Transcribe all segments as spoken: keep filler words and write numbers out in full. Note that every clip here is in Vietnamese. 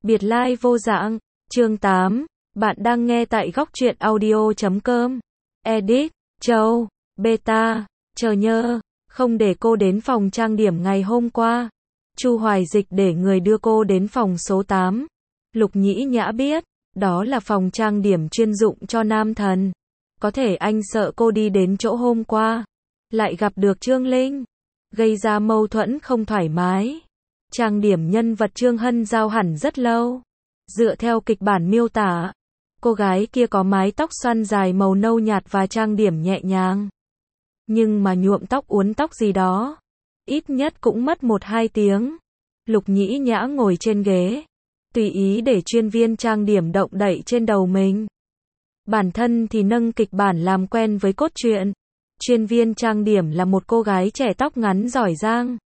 Biệt lai vô dạng, chương tám, bạn đang nghe tại góc truyện audio chấm com. Edit, Châu, Beta, chờ nhơ, không để cô đến phòng trang điểm ngày hôm qua. Chu Hoài Dịch để người đưa cô đến phòng số tám. Lục Nhĩ Nhã biết, đó là phòng trang điểm chuyên dụng cho nam thần. Có thể anh sợ cô đi đến chỗ hôm qua, lại gặp được Trương Linh, gây ra mâu thuẫn không thoải mái. Trang điểm nhân vật Trương Hân Giao hẳn rất lâu. Dựa theo kịch bản miêu tả, cô gái kia có mái tóc xoăn dài màu nâu nhạt và trang điểm nhẹ nhàng. Nhưng mà nhuộm tóc uốn tóc gì đó, ít nhất cũng mất một hai tiếng. Lục Nhĩ Nhã ngồi trên ghế, tùy ý để chuyên viên trang điểm động đậy trên đầu mình. Bản thân thì nâng kịch bản làm quen với cốt truyện. Chuyên viên trang điểm là một cô gái trẻ tóc ngắn giỏi giang.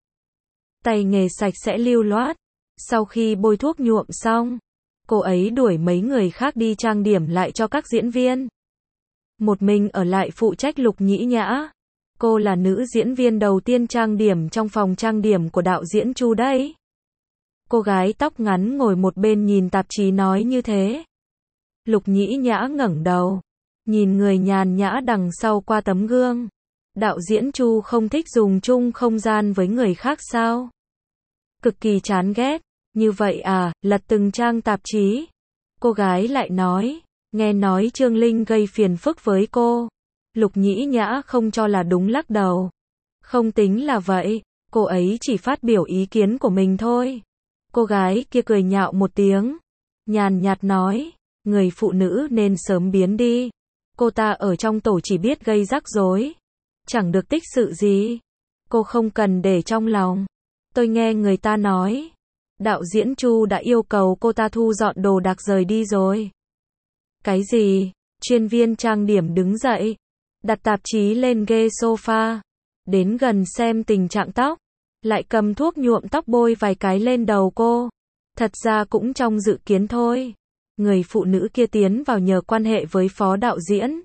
Tay nghề sạch sẽ lưu loát. Sau khi bôi thuốc nhuộm xong, cô ấy đuổi mấy người khác đi trang điểm lại cho các diễn viên. Một mình ở lại phụ trách Lục Nhĩ Nhã. Cô là nữ diễn viên đầu tiên trang điểm trong phòng trang điểm của đạo diễn Chu đấy. Cô gái tóc ngắn ngồi một bên nhìn tạp chí nói như thế. Lục Nhĩ Nhã ngẩng đầu, nhìn người nhàn nhã đằng sau qua tấm gương. Đạo diễn Chu không thích dùng chung không gian với người khác sao? Cực kỳ chán ghét. Như vậy à, lật từng trang tạp chí. Cô gái lại nói, nghe nói Trương Linh gây phiền phức với cô. Lục Nhĩ Nhã không cho là đúng lắc đầu. Không tính là vậy, cô ấy chỉ phát biểu ý kiến của mình thôi. Cô gái kia cười nhạo một tiếng, nhàn nhạt nói, người phụ nữ nên sớm biến đi. Cô ta ở trong tổ chỉ biết gây rắc rối, chẳng được tích sự gì. Cô không cần để trong lòng. Tôi nghe người ta nói, đạo diễn Chu đã yêu cầu cô ta thu dọn đồ đạc rời đi rồi. Cái gì? Chuyên viên trang điểm đứng dậy, đặt tạp chí lên ghế sofa, đến gần xem tình trạng tóc, lại cầm thuốc nhuộm tóc bôi vài cái lên đầu cô. Thật ra cũng trong dự kiến thôi. Người phụ nữ kia tiến vào nhờ quan hệ với phó đạo diễn.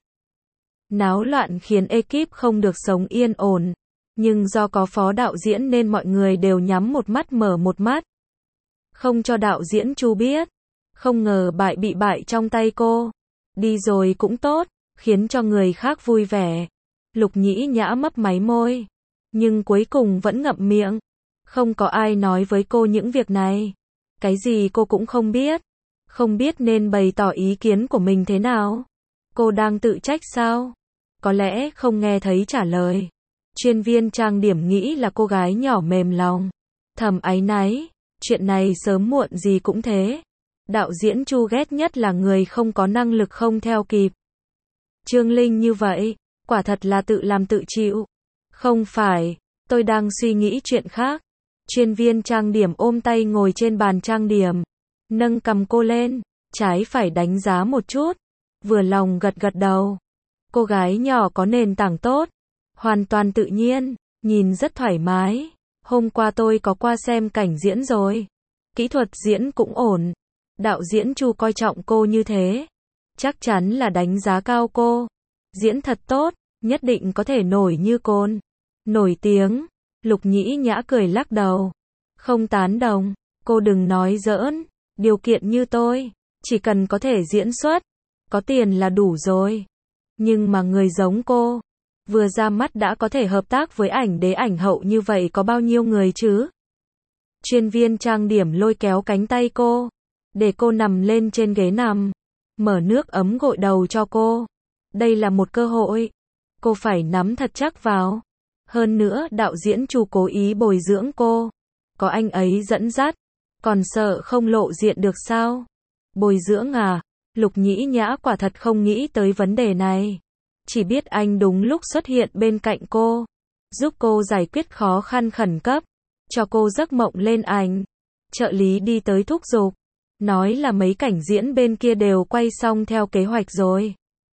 Náo loạn khiến ekip không được sống yên ổn. Nhưng do có phó đạo diễn nên mọi người đều nhắm một mắt mở một mắt. Không cho đạo diễn Chu biết. Không ngờ bại bị bại trong tay cô. Đi rồi cũng tốt, khiến cho người khác vui vẻ. Lục Nhĩ Nhã mấp máy môi, nhưng cuối cùng vẫn ngậm miệng. Không có ai nói với cô những việc này. Cái gì cô cũng không biết. Không biết nên bày tỏ ý kiến của mình thế nào. Cô đang tự trách sao? Có lẽ không nghe thấy trả lời. Chuyên viên trang điểm nghĩ là cô gái nhỏ mềm lòng. Thầm áy náy, chuyện này sớm muộn gì cũng thế. Đạo diễn Chu ghét nhất là người không có năng lực không theo kịp. Trương Linh như vậy, quả thật là tự làm tự chịu. Không phải, tôi đang suy nghĩ chuyện khác. Chuyên viên trang điểm ôm tay ngồi trên bàn trang điểm, nâng cầm cô lên, trái phải đánh giá một chút, vừa lòng gật gật đầu. Cô gái nhỏ có nền tảng tốt, hoàn toàn tự nhiên, nhìn rất thoải mái. Hôm qua tôi có qua xem cảnh diễn rồi. Kỹ thuật diễn cũng ổn. Đạo diễn Chu coi trọng cô như thế, chắc chắn là đánh giá cao cô. Diễn thật tốt, nhất định có thể nổi như côn. Nổi tiếng. Lục Nhĩ Nhã cười lắc đầu. Không tán đồng, cô đừng nói giỡn. Điều kiện như tôi, chỉ cần có thể diễn xuất, có tiền là đủ rồi. Nhưng mà người giống cô, vừa ra mắt đã có thể hợp tác với ảnh đế ảnh hậu như vậy có bao nhiêu người chứ? Chuyên viên trang điểm lôi kéo cánh tay cô, để cô nằm lên trên ghế nằm, mở nước ấm gội đầu cho cô. Đây là một cơ hội, cô phải nắm thật chắc vào. Hơn nữa đạo diễn Chu cố ý bồi dưỡng cô, có anh ấy dẫn dắt, còn sợ không lộ diện được sao? Bồi dưỡng à? Lục Nhĩ Nhã quả thật không nghĩ tới vấn đề này. Chỉ biết anh đúng lúc xuất hiện bên cạnh cô, giúp cô giải quyết khó khăn khẩn cấp, cho cô giấc mộng lên ảnh. Trợ lý đi tới thúc giục, nói là mấy cảnh diễn bên kia đều quay xong theo kế hoạch rồi.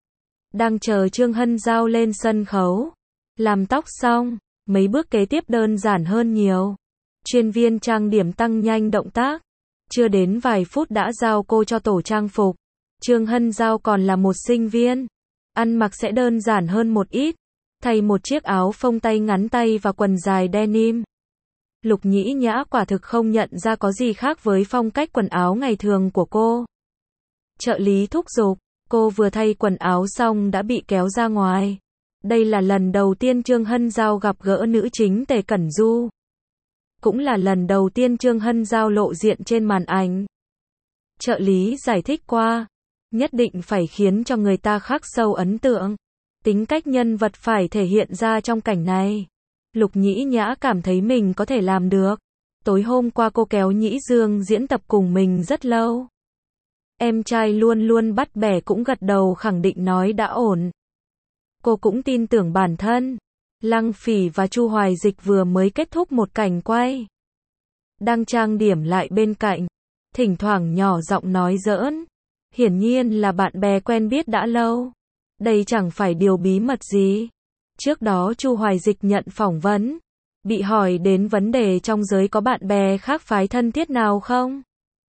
Đang chờ Trương Hân Giao lên sân khấu. Làm tóc xong, mấy bước kế tiếp đơn giản hơn nhiều. Chuyên viên trang điểm tăng nhanh động tác. Chưa đến vài phút đã giao cô cho tổ trang phục. Trương Hân Giao còn là một sinh viên. Ăn mặc sẽ đơn giản hơn một ít. Thay một chiếc áo phông tay ngắn tay và quần dài denim. Lục Nhĩ Nhã quả thực không nhận ra có gì khác với phong cách quần áo ngày thường của cô. Trợ lý thúc giục, cô vừa thay quần áo xong đã bị kéo ra ngoài. Đây là lần đầu tiên Trương Hân Giao gặp gỡ nữ chính Tề Cẩn Du. Cũng là lần đầu tiên Trương Hân Giao lộ diện trên màn ảnh. Trợ lý giải thích qua, nhất định phải khiến cho người ta khắc sâu ấn tượng. Tính cách nhân vật phải thể hiện ra trong cảnh này. Lục Nhĩ Nhã cảm thấy mình có thể làm được. Tối hôm qua cô kéo Nhĩ Dương diễn tập cùng mình rất lâu. Em trai luôn luôn bắt bẻ cũng gật đầu khẳng định nói đã ổn. Cô cũng tin tưởng bản thân. Lăng Phỉ và Chu Hoài Dịch vừa mới kết thúc một cảnh quay. Đang trang điểm lại bên cạnh. Thỉnh thoảng nhỏ giọng nói giỡn. Hiển nhiên là bạn bè quen biết đã lâu. Đây chẳng phải điều bí mật gì. Trước đó Chu Hoài Dịch nhận phỏng vấn. Bị hỏi đến vấn đề trong giới có bạn bè khác phái thân thiết nào không?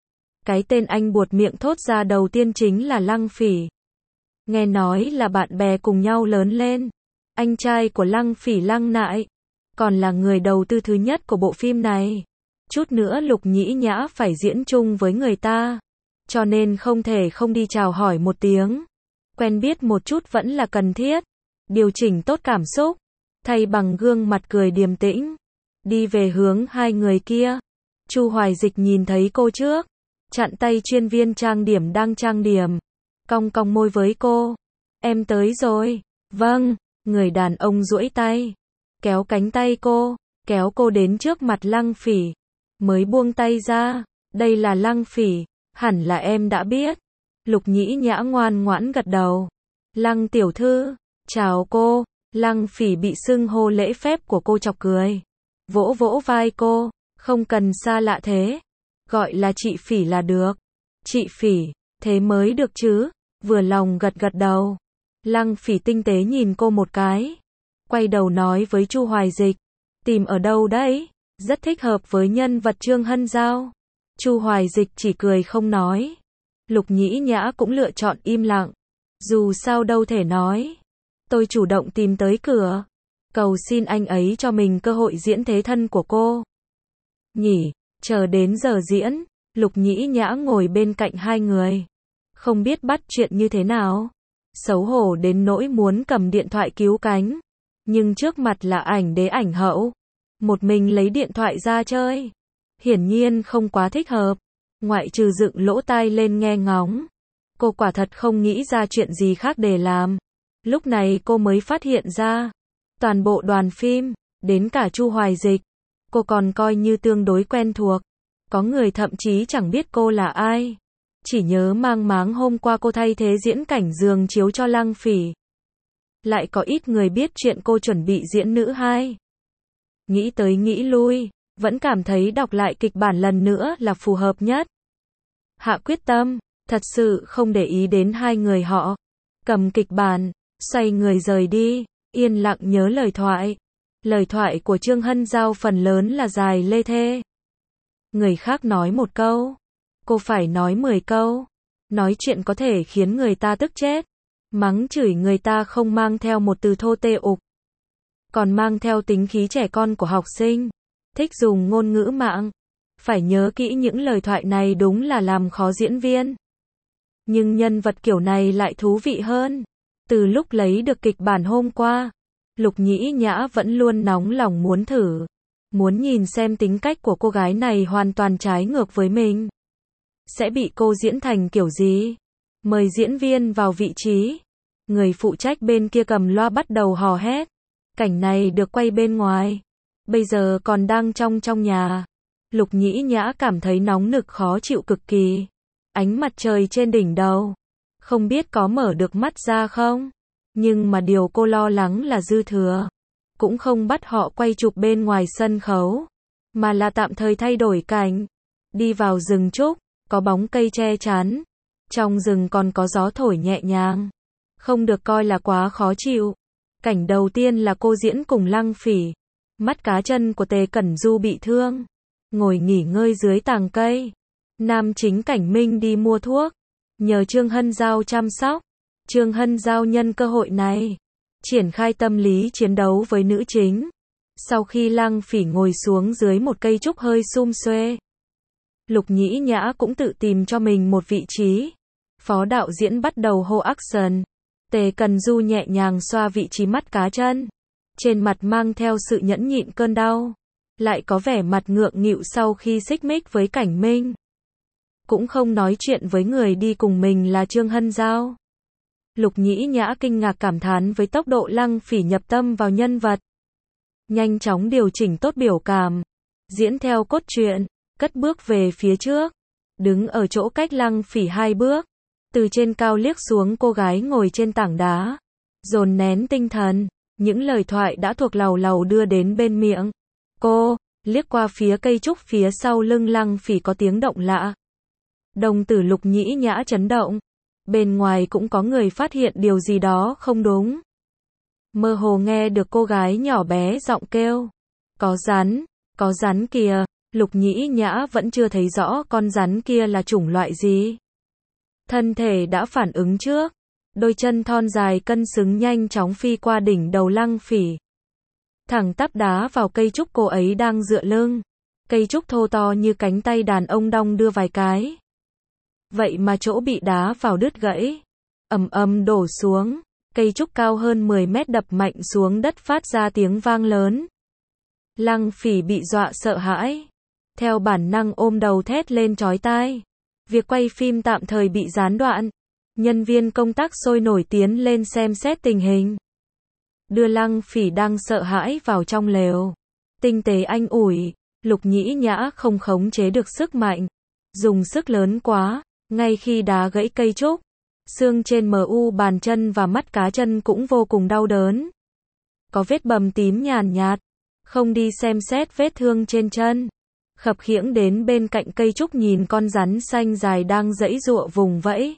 Cái tên anh buột miệng thốt ra đầu tiên chính là Lăng Phỉ. Nghe nói là bạn bè cùng nhau lớn lên. Anh trai của Lăng Phỉ Lăng Nại. Còn là người đầu tư thứ nhất của bộ phim này. Chút nữa Lục Nhĩ Nhã phải diễn chung với người ta. Cho nên không thể không đi chào hỏi một tiếng. Quen biết một chút vẫn là cần thiết. Điều chỉnh tốt cảm xúc. Thay bằng gương mặt cười điềm tĩnh. Đi về hướng hai người kia. Chu Hoài Dịch nhìn thấy cô trước. Chặn tay chuyên viên trang điểm đang trang điểm. Cong cong môi với cô. Em tới rồi. Vâng. Người đàn ông duỗi tay. Kéo cánh tay cô. Kéo cô đến trước mặt Lăng Phỉ. Mới buông tay ra. Đây là Lăng Phỉ. Hẳn là em đã biết. Lục Nhĩ Nhã ngoan ngoãn gật đầu. Lăng tiểu thư. Chào cô. Lăng Phỉ bị xưng hô lễ phép của cô chọc cười. Vỗ vỗ vai cô. Không cần xa lạ thế. Gọi là chị Phỉ là được. Chị Phỉ. Thế mới được chứ. Vừa lòng gật gật đầu. Lăng Phỉ tinh tế nhìn cô một cái. Quay đầu nói với Chu Hoài Dịch. Tìm ở đâu đấy? Rất thích hợp với nhân vật Trương Hân Giao. Chu Hoài Dịch chỉ cười không nói. Lục Nhĩ Nhã cũng lựa chọn im lặng. Dù sao đâu thể nói. Tôi chủ động tìm tới cửa. Cầu xin anh ấy cho mình cơ hội diễn thế thân của cô. Nhỉ, chờ đến giờ diễn. Lục Nhĩ Nhã ngồi bên cạnh hai người. Không biết bắt chuyện như thế nào. Xấu hổ đến nỗi muốn cầm điện thoại cứu cánh. Nhưng trước mặt là ảnh đế ảnh hậu. Một mình lấy điện thoại ra chơi. Hiển nhiên không quá thích hợp. Ngoại trừ dựng lỗ tai lên nghe ngóng. Cô quả thật không nghĩ ra chuyện gì khác để làm. Lúc này cô mới phát hiện ra. Toàn bộ đoàn phim, đến cả Chu Hoài Dịch. Cô còn coi như tương đối quen thuộc. Có người thậm chí chẳng biết cô là ai. Chỉ nhớ mang máng hôm qua cô thay thế diễn cảnh giường chiếu cho Lăng Phỉ. Lại có ít người biết chuyện cô chuẩn bị diễn nữ hai. Nghĩ tới nghĩ lui, vẫn cảm thấy đọc lại kịch bản lần nữa là phù hợp nhất. Hạ quyết tâm, thật sự không để ý đến hai người họ. Cầm kịch bản, xoay người rời đi, yên lặng nhớ lời thoại. Lời thoại của Trương Hân Giao phần lớn là dài lê thê. Người khác nói một câu, cô phải nói mười câu. Nói chuyện có thể khiến người ta tức chết. Mắng chửi người ta không mang theo một từ thô tê ục. Còn mang theo tính khí trẻ con của học sinh. Thích dùng ngôn ngữ mạng. Phải nhớ kỹ những lời thoại này đúng là làm khó diễn viên. Nhưng nhân vật kiểu này lại thú vị hơn. Từ lúc lấy được kịch bản hôm qua, Lục Nhĩ Nhã vẫn luôn nóng lòng muốn thử. Muốn nhìn xem tính cách của cô gái này hoàn toàn trái ngược với mình. Sẽ bị cô diễn thành kiểu gì? Mời diễn viên vào vị trí. Người phụ trách bên kia cầm loa bắt đầu hò hét. Cảnh này được quay bên ngoài. Bây giờ còn đang trong trong nhà. Lục Nhĩ Nhã cảm thấy nóng nực khó chịu cực kỳ. Ánh mặt trời trên đỉnh đầu. Không biết có mở được mắt ra không? Nhưng mà điều cô lo lắng là dư thừa. Cũng không bắt họ quay chụp bên ngoài sân khấu. Mà là tạm thời thay đổi cảnh. Đi vào rừng trúc, có bóng cây che chắn. Trong rừng còn có gió thổi nhẹ nhàng. Không được coi là quá khó chịu. Cảnh đầu tiên là cô diễn cùng Lăng Phỉ. Mắt cá chân của Tề Cẩn Du bị thương. Ngồi nghỉ ngơi dưới tàng cây. Nam chính Cảnh Minh đi mua thuốc. Nhờ Trương Hân Giao chăm sóc. Trương Hân Giao nhân cơ hội này. Triển khai tâm lý chiến đấu với nữ chính. Sau khi Lăng Phỉ ngồi xuống dưới một cây trúc hơi sum xuê, Lục Nhĩ Nhã cũng tự tìm cho mình một vị trí. Phó đạo diễn bắt đầu hô action. Tề Cần Du nhẹ nhàng xoa vị trí mắt cá chân. Trên mặt mang theo sự nhẫn nhịn cơn đau. Lại có vẻ mặt ngượng nghịu sau khi xích mích với Cảnh Minh. Cũng không nói chuyện với người đi cùng mình là Trương Hân Giao. Lục Nhĩ Nhã kinh ngạc cảm thán với tốc độ Lăng Phỉ nhập tâm vào nhân vật. Nhanh chóng điều chỉnh tốt biểu cảm. Diễn theo cốt truyện. Cất bước về phía trước. Đứng ở chỗ cách Lăng Phỉ hai bước. Từ trên cao liếc xuống cô gái ngồi trên tảng đá. Dồn nén tinh thần. Những lời thoại đã thuộc lầu lầu đưa đến bên miệng. Cô, liếc qua phía cây trúc phía sau lưng Lăng Phỉ có tiếng động lạ. Đồng tử Lục Nhĩ Nhã chấn động. Bên ngoài cũng có người phát hiện điều gì đó không đúng. Mơ hồ nghe được cô gái nhỏ bé giọng kêu. Có rắn, có rắn kìa. Lục Nhĩ Nhã vẫn chưa thấy rõ con rắn kia là chủng loại gì. Thân thể đã phản ứng trước. Đôi chân thon dài cân xứng nhanh chóng phi qua đỉnh đầu Lăng Phỉ. Thẳng tắp đá vào cây trúc cô ấy đang dựa lưng. Cây trúc thô to như cánh tay đàn ông đong đưa vài cái. Vậy mà chỗ bị đá vào đứt gãy. Ầm ầm đổ xuống. Cây trúc cao hơn mười mét đập mạnh xuống đất phát ra tiếng vang lớn. Lăng Phỉ bị dọa sợ hãi. Theo bản năng ôm đầu thét lên chói tai. Việc quay phim tạm thời bị gián đoạn. Nhân viên công tác sôi nổi tiến lên xem xét tình hình. Đưa Lăng Phỉ đang sợ hãi vào trong lều. Tinh tế anh ủi. Lục Nhĩ Nhã không khống chế được sức mạnh. Dùng sức lớn quá. Ngay khi đá gãy cây trúc. Xương trên mờ u bàn chân và mắt cá chân cũng vô cùng đau đớn. Có vết bầm tím nhàn nhạt. Không đi xem xét vết thương trên chân. Khập khiễng đến bên cạnh cây trúc nhìn con rắn xanh dài đang giãy giụa vùng vẫy.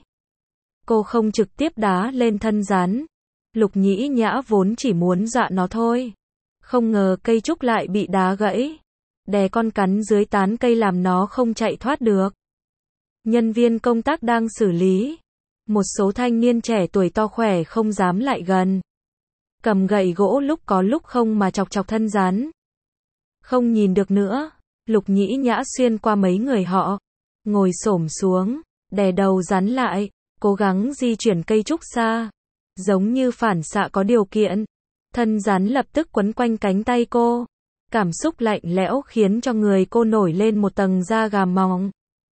Cô không trực tiếp đá lên thân rắn. Lục Nhĩ Nhã vốn chỉ muốn dọa nó thôi. Không ngờ cây trúc lại bị đá gãy. Đè con cắn dưới tán cây làm nó không chạy thoát được. Nhân viên công tác đang xử lý. Một số thanh niên trẻ tuổi to khỏe không dám lại gần. Cầm gậy gỗ lúc có lúc không mà chọc chọc thân rắn. Không nhìn được nữa. Lục Nhĩ Nhã xuyên qua mấy người họ. Ngồi xổm xuống. Đè đầu rắn lại. Cố gắng di chuyển cây trúc xa. Giống như phản xạ có điều kiện. Thân rắn lập tức quấn quanh cánh tay cô. Cảm xúc lạnh lẽo khiến cho người cô nổi lên một tầng da gà mỏng.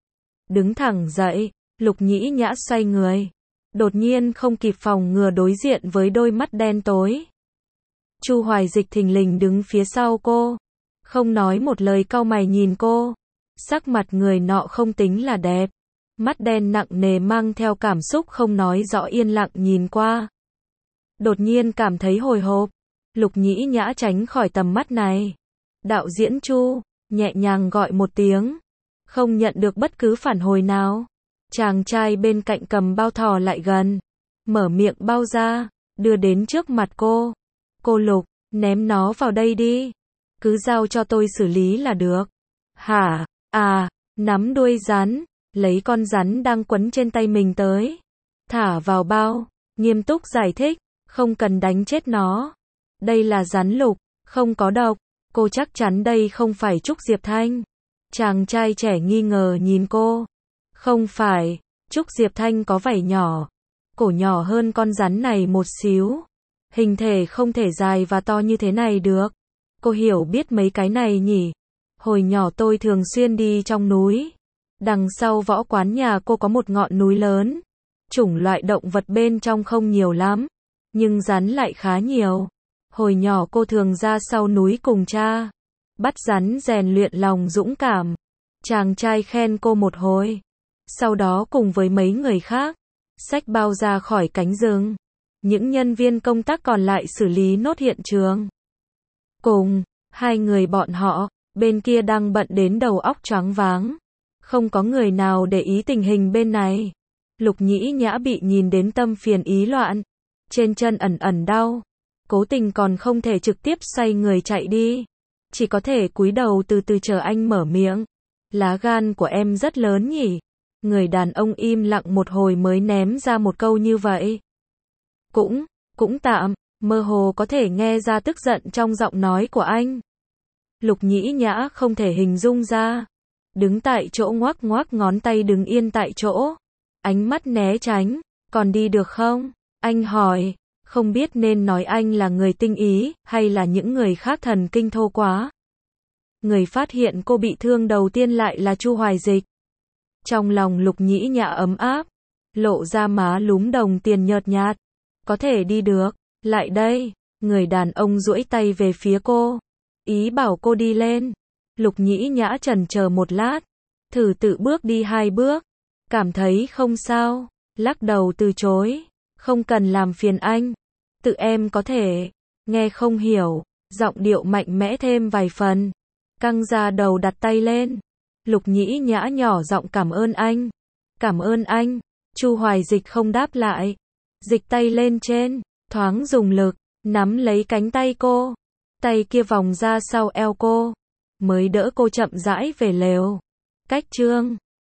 Đứng thẳng dậy. Lục Nhĩ Nhã xoay người. Đột nhiên không kịp phòng ngừa đối diện với đôi mắt đen tối. Chu Hoài Dịch thình lình đứng phía sau cô. Không nói một lời cau mày nhìn cô. Sắc mặt người nọ không tính là đẹp. Mắt đen nặng nề mang theo cảm xúc không nói rõ yên lặng nhìn qua. Đột nhiên cảm thấy hồi hộp. Lục Nhĩ Nhã tránh khỏi tầm mắt này. Đạo diễn Chu, nhẹ nhàng gọi một tiếng. Không nhận được bất cứ phản hồi nào. Chàng trai bên cạnh cầm bao thò lại gần. Mở miệng bao ra, đưa đến trước mặt cô. Cô Lục, ném nó vào đây đi. Cứ giao cho tôi xử lý là được. Hả? À, nắm đuôi rắn. Lấy con rắn đang quấn trên tay mình tới. Thả vào bao. Nghiêm túc giải thích. Không cần đánh chết nó. Đây là rắn lục. Không có độc. Cô chắc chắn đây không phải Trúc Diệp Thanh. Chàng trai trẻ nghi ngờ nhìn cô. Không phải. Trúc Diệp Thanh có vảy nhỏ. Cổ nhỏ hơn con rắn này một xíu. Hình thể không thể dài và to như thế này được. Cô hiểu biết mấy cái này nhỉ? Hồi nhỏ tôi thường xuyên đi trong núi. Đằng sau võ quán nhà cô có một ngọn núi lớn. Chủng loại động vật bên trong không nhiều lắm. Nhưng rắn lại khá nhiều. Hồi nhỏ cô thường ra sau núi cùng cha. Bắt rắn rèn luyện lòng dũng cảm. Chàng trai khen cô một hồi. Sau đó cùng với mấy người khác. Xách bao ra khỏi cánh rừng. Những nhân viên công tác còn lại xử lý nốt hiện trường. Cùng, hai người bọn họ, bên kia đang bận đến đầu óc choáng váng. Không có người nào để ý tình hình bên này. Lục Nhĩ Nhã bị nhìn đến tâm phiền ý loạn. Trên chân ẩn ẩn đau. Cố tình còn không thể trực tiếp xoay người chạy đi. Chỉ có thể cúi đầu từ từ chờ anh mở miệng. Lá gan của em rất lớn nhỉ. Người đàn ông im lặng một hồi mới ném ra một câu như vậy. Cũng, cũng tạm. Mơ hồ có thể nghe ra tức giận trong giọng nói của anh. Lục Nhĩ Nhã không thể hình dung ra. Đứng tại chỗ ngoắc ngoắc ngón tay đứng yên tại chỗ. Ánh mắt né tránh. Còn đi được không? Anh hỏi. Không biết nên nói anh là người tinh ý, hay là những người khác thần kinh thô quá. Người phát hiện cô bị thương đầu tiên lại là Chu Hoài Dịch. Trong lòng Lục Nhĩ Nhã ấm áp. Lộ ra má lúm đồng tiền nhợt nhạt. Có thể đi được. Lại đây. Người đàn ông duỗi tay về phía cô. Ý bảo cô đi lên. Lục Nhĩ Nhã chần chờ một lát. Thử tự bước đi hai bước. Cảm thấy không sao. Lắc đầu từ chối. Không cần làm phiền anh. Tự em có thể. Nghe không hiểu. Giọng điệu mạnh mẽ thêm vài phần. Căng ra đầu đặt tay lên. Lục Nhĩ Nhã nhỏ giọng cảm ơn anh. Cảm ơn anh. Chu Hoài Dịch không đáp lại. Dịch tay lên trên. Thoáng dùng lực. Nắm lấy cánh tay cô. Tay kia vòng ra sau eo cô. Mới đỡ cô chậm rãi về lều. Cách chương